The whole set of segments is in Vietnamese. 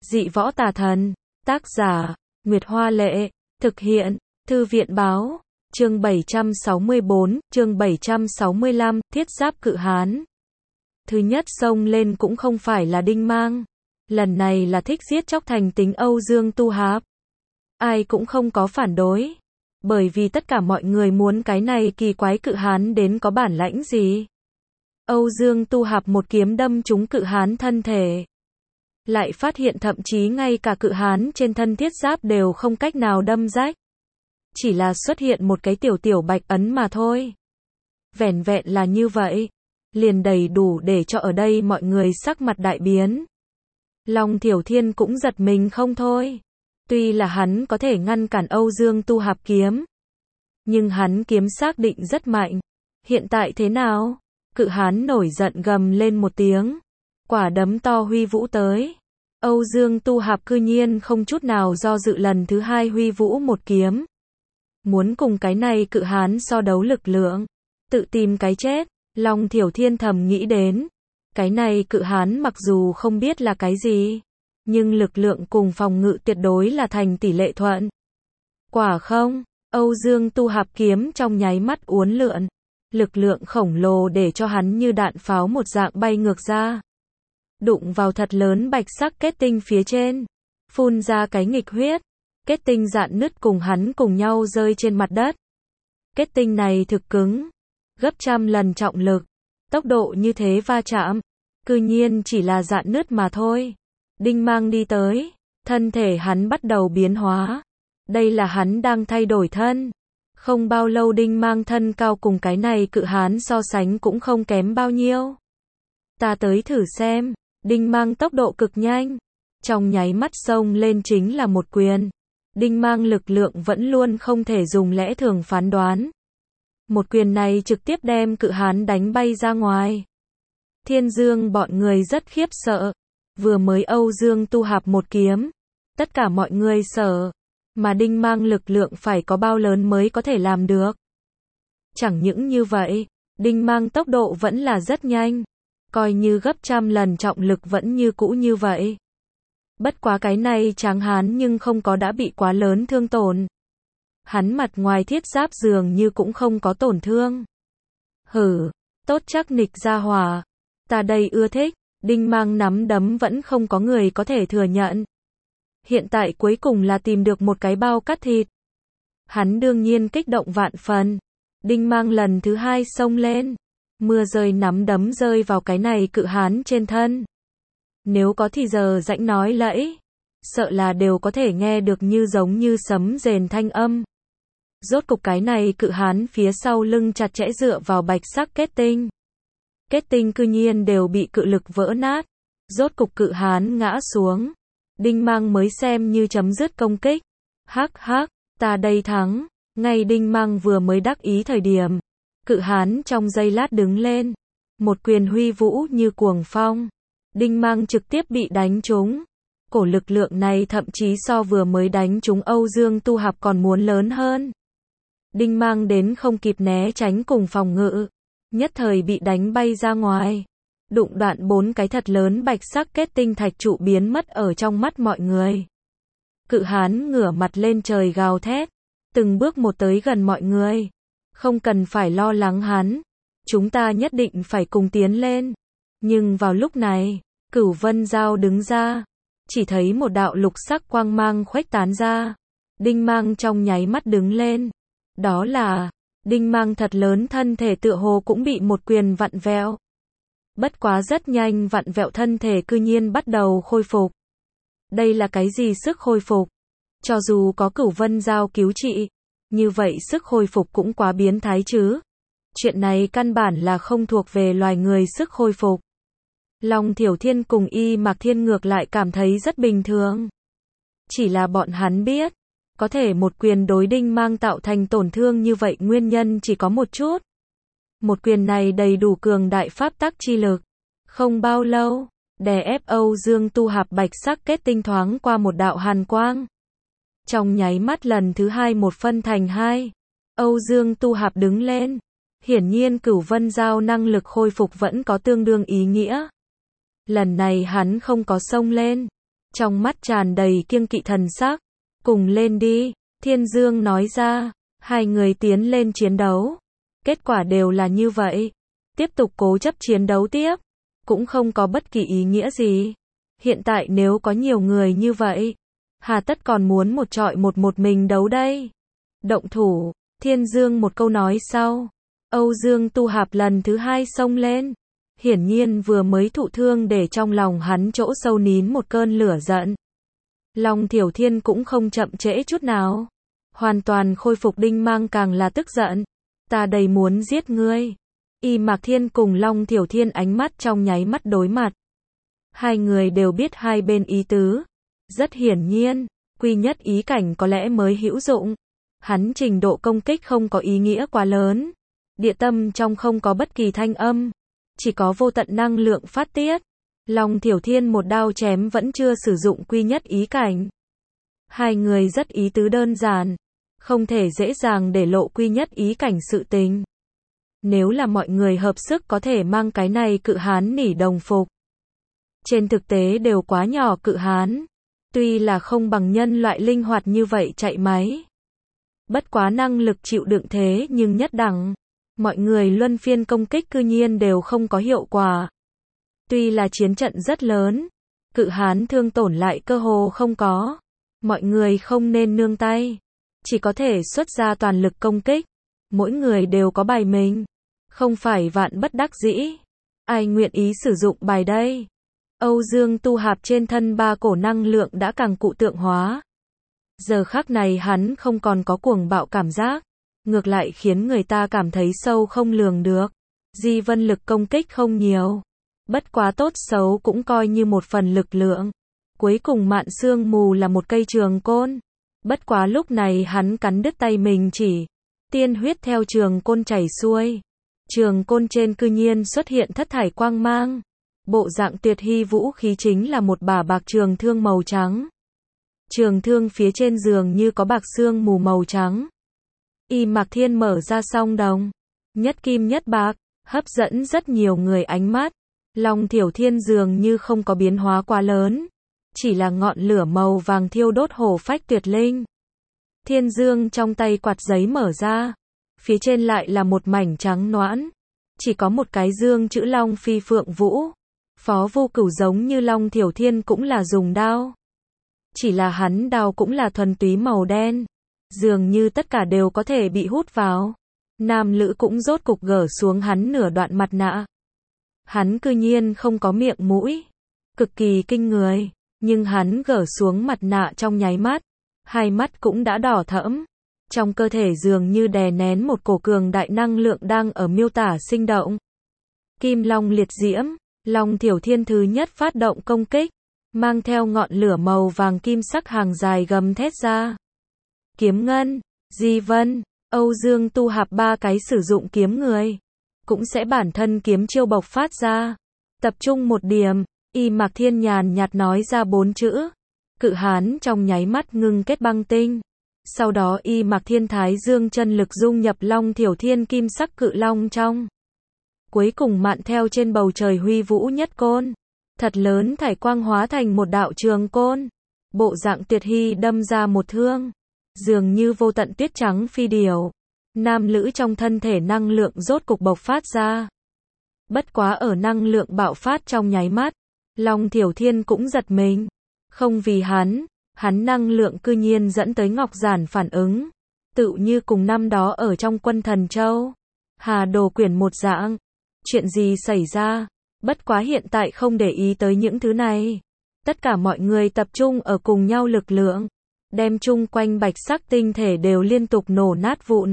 Dị võ tà thần. Tác giả, Nguyệt Hoa Lệ. Thực hiện, Thư viện Báo. Chương 764, chương 765, Thiết giáp cự hán. Thứ nhất xông lên cũng không phải là Đinh Mang. Lần này là thích giết chóc thành tính Âu Dương Tu Hạp. Ai cũng không có phản đối. Bởi vì tất cả mọi người muốn cái này kỳ quái cự hán đến có bản lãnh gì. Âu Dương Tu Hạp một kiếm đâm trúng cự hán thân thể. Lại phát hiện thậm chí ngay cả cự hán trên thân thiết giáp đều không cách nào đâm rách. Chỉ là xuất hiện một cái tiểu bạch ấn mà thôi. Vẻn vẹn là như vậy, liền đầy đủ để cho ở đây mọi người sắc mặt đại biến. Long Thiểu Thiên cũng giật mình không thôi. Tuy là hắn có thể ngăn cản Âu Dương Tu Hạp kiếm, nhưng hắn kiếm xác định rất mạnh. Hiện tại thế nào? Cự hán nổi giận gầm lên một tiếng. Quả đấm to huy vũ tới. Âu Dương Tu Hạp cư nhiên không chút nào do dự lần thứ hai huy vũ một kiếm. Muốn cùng cái này cự hán so đấu lực lượng. Tự tìm cái chết. Long Thiểu Thiên thầm nghĩ đến. Cái này cự hán mặc dù không biết là cái gì, nhưng lực lượng cùng phòng ngự tuyệt đối là thành tỷ lệ thuận. Quả không, Âu Dương Tu Hạp kiếm trong nháy mắt uốn lượn. Lực lượng khổng lồ để cho hắn như đạn pháo một dạng bay ngược ra. Đụng vào thật lớn bạch sắc kết tinh phía trên. Phun ra cái nghịch huyết. Kết tinh rạn nứt cùng hắn cùng nhau rơi trên mặt đất. Kết tinh này thực cứng. Gấp trăm lần trọng lực. Tốc độ như thế va chạm. Cư nhiên chỉ là rạn nứt mà thôi. Đinh Mang đi tới. Thân thể hắn bắt đầu biến hóa. Đây là hắn đang thay đổi thân. Không bao lâu Đinh Mang thân cao cùng cái này cự hán so sánh cũng không kém bao nhiêu. Ta tới thử xem. Đinh Mang tốc độ cực nhanh. Trong nháy mắt xông lên chính là một quyền. Đinh Mang lực lượng vẫn luôn không thể dùng lẽ thường phán đoán. Một quyền này trực tiếp đem cự hán đánh bay ra ngoài. Thiên Dương bọn người rất khiếp sợ. Vừa mới Âu Dương Tu Hạp một kiếm. Tất cả mọi người sợ. Mà Đinh Mang lực lượng phải có bao lớn mới có thể làm được. Chẳng những như vậy, Đinh Mang tốc độ vẫn là rất nhanh. Coi như gấp trăm lần trọng lực vẫn như cũ như vậy. Bất quá cái này tráng hán nhưng không có đã bị quá lớn thương tổn. Hắn mặt ngoài thiết giáp dường như cũng không có tổn thương. Hử, tốt chắc nịch ra hỏa. Ta đây ưa thích. Đinh Mang nắm đấm vẫn không có người có thể thừa nhận. Hiện tại cuối cùng là tìm được một cái bao cắt thịt. Hắn đương nhiên kích động vạn phần. Đinh Mang lần thứ hai xông lên. Mưa rơi nắm đấm rơi vào cái này cự hán trên thân. Nếu có thì giờ rãnh nói lẫy. Sợ là đều có thể nghe được như giống như sấm rền thanh âm. Rốt cục cái này cự hán phía sau lưng chặt chẽ dựa vào bạch sắc kết tinh. Kết tinh cư nhiên đều bị cự lực vỡ nát. Rốt cục cự hán ngã xuống. Đinh Mang mới xem như chấm dứt công kích. Hắc hắc, ta đây thắng. Ngay Đinh Mang vừa mới đắc ý thời điểm. Cự hán trong giây lát đứng lên. Một quyền huy vũ như cuồng phong. Đinh Mang trực tiếp bị đánh trúng. Cổ lực lượng này thậm chí so vừa mới đánh trúng Âu Dương Tu Hạp còn muốn lớn hơn. Đinh Mang đến không kịp né tránh cùng phòng ngự. Nhất thời bị đánh bay ra ngoài. Đụng đoạn 4 cái thật lớn bạch sắc kết tinh thạch trụ biến mất ở trong mắt mọi người. Cự hán ngửa mặt lên trời gào thét. Từng bước một tới gần mọi người. Không cần phải lo lắng hắn. Chúng ta nhất định phải cùng tiến lên. Nhưng vào lúc này, Cửu Vân Dao đứng ra. Chỉ thấy một đạo lục sắc quang mang khuếch tán ra. Đinh Mang trong nháy mắt đứng lên. Đó là, Đinh Mang thật lớn thân thể tựa hồ cũng bị một quyền vặn vẹo. Bất quá rất nhanh vặn vẹo thân thể cư nhiên bắt đầu khôi phục. Đây là cái gì sức khôi phục? Cho dù có Cửu Vân Dao cứu trị, như vậy sức khôi phục cũng quá biến thái chứ. Chuyện này căn bản là không thuộc về loài người sức khôi phục. Long Thiểu Thiên cùng Y Mạc Thiên ngược lại cảm thấy rất bình thường. Chỉ là bọn hắn biết, có thể một quyền đối Đinh Mang tạo thành tổn thương như vậy nguyên nhân chỉ có một chút. Một quyền này đầy đủ cường đại pháp tắc chi lực. Không bao lâu, đè ép Âu Dương Tu Hạp bạch sắc kết tinh thoáng qua một đạo hàn quang. Trong nháy mắt lần thứ hai một phân thành hai. Âu Dương Tu Hạp đứng lên. Hiển nhiên Cửu Vân Dao năng lực khôi phục vẫn có tương đương ý nghĩa. Lần này hắn không có xông lên. trong mắt tràn đầy kiêng kỵ thần sắc. Cùng lên đi, Thiên Dương nói ra, hai người tiến lên chiến đấu. Kết quả đều là như vậy. Tiếp tục cố chấp chiến đấu tiếp, cũng không có bất kỳ ý nghĩa gì. Hiện tại nếu có nhiều người như vậy, hà tất còn muốn một trọi một mình đấu đây. Động thủ, Thiên Dương một câu nói sau. Âu Dương Tu Hạp lần thứ hai xông lên. Hiển nhiên vừa mới thụ thương để trong lòng hắn chỗ sâu nín một cơn lửa giận. Long Thiểu Thiên cũng không chậm trễ chút nào. Hoàn toàn khôi phục đinh mang càng là tức giận. Ta đầy muốn giết ngươi. Y Mạc Thiên cùng Long Thiểu Thiên ánh mắt trong nháy mắt đối mặt. Hai người đều biết hai bên ý tứ. Rất hiển nhiên, quy nhất ý cảnh có lẽ mới hữu dụng. Hắn trình độ công kích không có ý nghĩa quá lớn. Địa tâm trong không có bất kỳ thanh âm. Chỉ có vô tận năng lượng phát tiết. Long Thiểu Thiên một đao chém vẫn chưa sử dụng quy nhất ý cảnh. Hai người rất ý tứ đơn giản. Không thể dễ dàng để lộ quy nhất ý cảnh sự tình. Nếu là mọi người hợp sức có thể mang cái này cự hán nỉ đồng phục. Trên thực tế đều quá nhỏ cự hán. Tuy là không bằng nhân loại linh hoạt như vậy chạy máy. Bất quá năng lực chịu đựng thế nhưng nhất đẳng. Mọi người luân phiên công kích cư nhiên đều không có hiệu quả. Tuy là chiến trận rất lớn, cự hán thương tổn lại cơ hồ không có. Mọi người không nên nương tay. Chỉ có thể xuất ra toàn lực công kích. Mỗi người đều có bài mình. Không phải vạn bất đắc dĩ. Ai nguyện ý sử dụng bài đây? Âu Dương Tu Hạp trên thân ba cổ năng lượng đã càng cụ tượng hóa. Giờ khắc này hắn không còn có cuồng bạo cảm giác. Ngược lại khiến người ta cảm thấy sâu không lường được. Di Vân lực công kích không nhiều. Bất quá tốt xấu cũng coi như một phần lực lượng. Cuối cùng Mạn Sương Mù là một cây trường côn. Bất quá lúc này hắn cắn đứt tay mình chỉ. Tiên huyết theo trường côn chảy xuôi. Trường côn trên cư nhiên xuất hiện thất thải quang mang. Bộ dạng tuyệt hy vũ khí chính là một bả bạc trường thương màu trắng. Trường thương phía trên giường như có bạc sương mù màu trắng. Y Mạc Thiên mở ra song đồng. Nhất kim nhất bạc, hấp dẫn rất nhiều người ánh mắt. Long Thiểu Thiên dường như không có biến hóa quá lớn. Chỉ là ngọn lửa màu vàng thiêu đốt hổ phách tuyệt linh. Thiên Dương trong tay quạt giấy mở ra. Phía trên lại là một mảnh trắng noãn. Chỉ có một cái dương chữ Long Phi Phượng Vũ. Phó Vô Cửu giống như Long Thiểu Thiên cũng là dùng đao. Chỉ là hắn đao cũng là thuần túy màu đen. Dường như tất cả đều có thể bị hút vào. Nam Lữ cũng rốt cục gỡ xuống hắn nửa đoạn mặt nạ. Hắn cư nhiên không có miệng mũi. Cực kỳ kinh người. Nhưng hắn gỡ xuống mặt nạ trong nháy mắt. Hai mắt cũng đã đỏ thẫm. Trong cơ thể dường như đè nén một cổ cường đại năng lượng đang ở miêu tả sinh động. Kim Long liệt diễm. Long Thiểu Thiên thứ nhất phát động công kích. Mang theo ngọn lửa màu vàng kim sắc hàng dài gầm thét ra. Kiếm Ngân, Di Vân, Âu Dương Tu Hạp ba cái sử dụng kiếm người. Cũng sẽ bản thân kiếm chiêu bộc phát ra. Tập trung một điểm, Y Mạc Thiên nhàn nhạt nói ra 4 chữ. Cự hán trong nháy mắt ngưng kết băng tinh. Sau đó Y Mạc Thiên thái dương chân lực dung nhập Long Thiểu Thiên kim sắc cự long trong. Cuối cùng mạn theo trên bầu trời huy vũ nhất côn. Thật lớn thải quang hóa thành một đạo trường côn. Bộ dạng tuyệt hy đâm ra một thương. Dường như vô tận tuyết trắng phi điểu. Nam Lữ trong thân thể năng lượng rốt cục bộc phát ra. Bất quá ở năng lượng bạo phát trong nháy mắt. Long Thiểu Thiên cũng giật mình. Không vì hắn năng lượng cư nhiên dẫn tới Ngọc Giản phản ứng. Tự như cùng năm đó ở trong Quân Thần Châu. Hà Đồ quyển một dạng. Chuyện gì xảy ra? Bất quá hiện tại không để ý tới những thứ này. Tất cả mọi người tập trung ở cùng nhau lực lượng. Đem chung quanh bạch sắc tinh thể đều liên tục nổ nát vụn.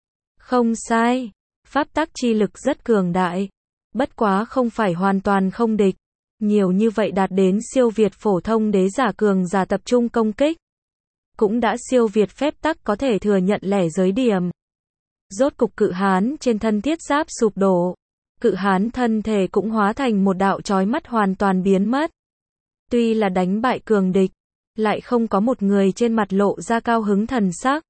Không sai. Pháp tắc chi lực rất cường đại. Bất quá không phải hoàn toàn không địch. Nhiều như vậy đạt đến siêu việt phổ thông đế giả cường giả tập trung công kích. Cũng đã siêu việt phép tắc có thể thừa nhận lẻ giới điểm. Rốt cục cự hán trên thân thiết giáp sụp đổ. Cự hán thân thể cũng hóa thành một đạo chói mắt hoàn toàn biến mất. Tuy là đánh bại cường địch, lại không có một người trên mặt lộ ra cao hứng thần sắc.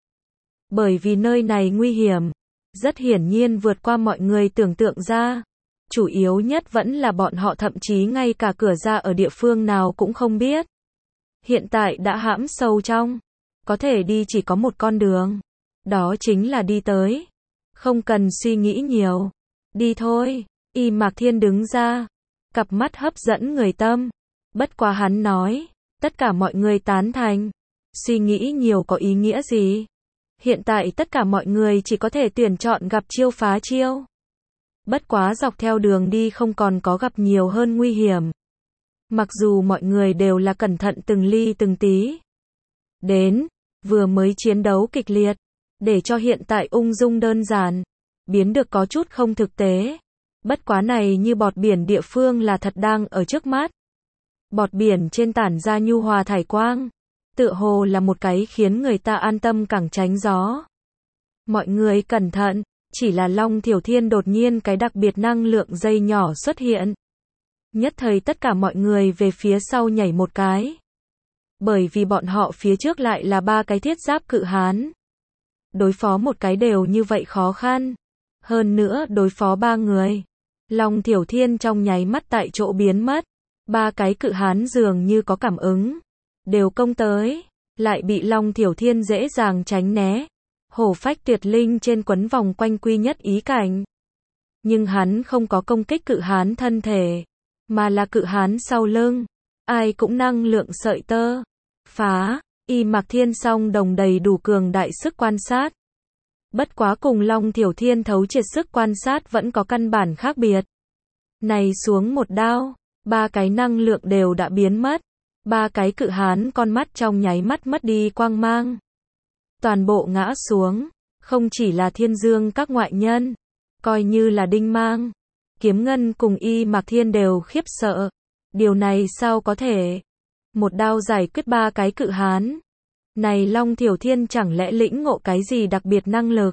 Bởi vì nơi này nguy hiểm, rất hiển nhiên vượt qua mọi người tưởng tượng ra. Chủ yếu nhất vẫn là bọn họ thậm chí ngay cả cửa ra ở địa phương nào cũng không biết. hiện tại đã hãm sâu trong. Có thể đi chỉ có một con đường. Đó chính là đi tới. Không cần suy nghĩ nhiều. Đi thôi. Y Mạc Thiên đứng ra. Cặp mắt hấp dẫn người tâm. Bất quá hắn nói. Tất cả mọi người tán thành. Suy nghĩ nhiều có ý nghĩa gì? Hiện tại tất cả mọi người chỉ có thể tuyển chọn gặp chiêu phá chiêu. Bất quá dọc theo đường đi không còn có gặp nhiều hơn nguy hiểm. Mặc dù mọi người đều là cẩn thận từng ly từng tí. Đến, vừa mới chiến đấu kịch liệt, để cho hiện tại ung dung đơn giản, biến được có chút không thực tế. Bất quá này như bọt biển địa phương là thật đang ở trước mắt. Bọt biển trên tản ra nhu hòa thải quang, tựa hồ là một cái khiến người ta an tâm cẳng tránh gió. Mọi người cẩn thận, chỉ là Long Thiểu Thiên đột nhiên cái đặc biệt năng lượng dây nhỏ xuất hiện. Nhất thời tất cả mọi người về phía sau nhảy một cái. Bởi vì bọn họ phía trước lại là 3 cái thiết giáp cự hán. Đối phó một cái đều như vậy khó khăn. Hơn nữa đối phó 3 người. Long Thiểu Thiên trong nháy mắt tại chỗ biến mất. 3 cái cự hán dường như có cảm ứng. Đều công tới. Lại bị Long Thiểu Thiên dễ dàng tránh né. Hổ phách tuyệt linh trên quấn vòng quanh quy nhất ý cảnh. Nhưng hắn không có công kích cự hán thân thể. Mà là cự hán sau lưng. Ai cũng năng lượng sợi tơ. Phá. Y Mạc Thiên song đồng đầy đủ cường đại sức quan sát. Bất quá cùng Long Thiểu Thiên thấu triệt sức quan sát vẫn có căn bản khác biệt. Này xuống một đao, 3 cái năng lượng đều đã biến mất. 3 cái cự hán con mắt trong nháy mắt mất đi quang mang. Toàn bộ ngã xuống, không chỉ là Thiên Dương các ngoại nhân, coi như là Đinh Mang, Kiếm Ngân cùng Y Mạc Thiên đều khiếp sợ. Điều này sao có thể? Một đao giải quyết 3 cái cự hán. Này Long Thiểu Thiên chẳng lẽ lĩnh ngộ cái gì đặc biệt năng lực?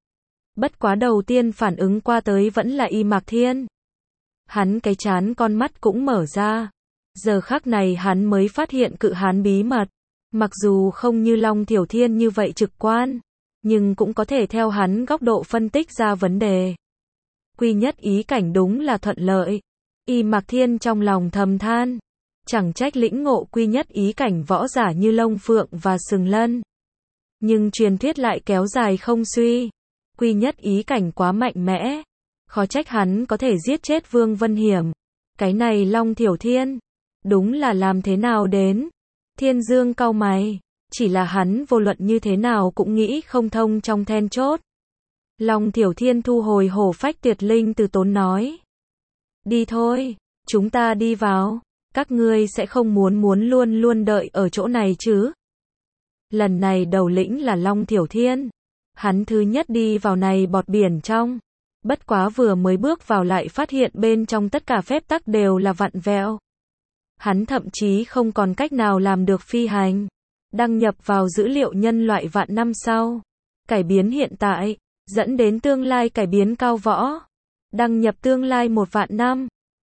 Bất quá đầu tiên phản ứng qua tới vẫn là Y Mạc Thiên. Hắn cái chán con mắt cũng mở ra. Giờ khắc này hắn mới phát hiện cự hán bí mật. Mặc dù không như Long Thiểu Thiên như vậy trực quan, nhưng cũng có thể theo hắn góc độ phân tích ra vấn đề. Quy nhất ý cảnh đúng là thuận lợi. Y Mạc Thiên trong lòng thầm than. Chẳng trách lĩnh ngộ quy nhất ý cảnh võ giả như Long Phượng và Sừng Lân. Nhưng truyền thuyết lại kéo dài không suy. Quy nhất ý cảnh quá mạnh mẽ. Khó trách hắn có thể giết chết Vương Vân Hiểm. Cái này Long Thiểu Thiên. Đúng là làm thế nào đến? Thiên Dương cau mày. Chỉ là hắn vô luận như thế nào cũng nghĩ không thông trong then chốt. Long Thiểu Thiên thu hồi hổ phách tuyệt linh từ tốn nói. Đi thôi, chúng ta đi vào. Các ngươi sẽ không muốn luôn luôn đợi ở chỗ này chứ? Lần này đầu lĩnh là Long Thiểu Thiên. Hắn thứ nhất đi vào này bọt biển trong. Bất quá vừa mới bước vào lại phát hiện bên trong tất cả phép tắc đều là vặn vẹo. Hắn thậm chí không còn cách nào làm được phi hành. Đăng nhập vào dữ liệu nhân loại vạn năm sau. Cải biến hiện tại, dẫn đến tương lai cải biến cao võ. Đăng nhập tương lai 1 vạn năm.